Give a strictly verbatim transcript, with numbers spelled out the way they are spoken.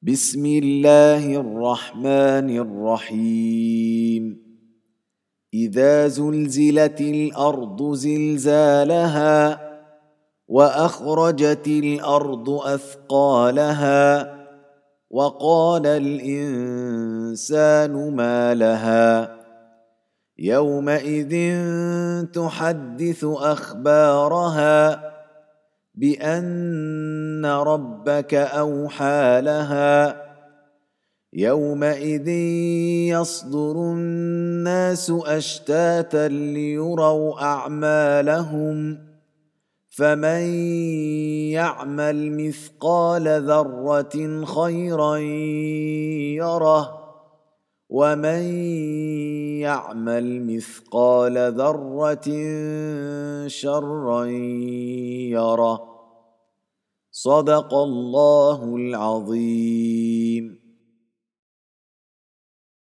بسم الله الرحمن الرحيم إذا زلزلت الأرض زلزالها وأخرجت الأرض أثقالها وقال الإنسان ما لها يومئذ تحدث أخبارها بأن ربك أوحى لها يومئذ يصدر الناس أشتاتا ليروا أعمالهم فمن يعمل مثقال ذرة خيرا يره ومن يعمل مثقال ذرة شرا يره. صدق الله العظيم.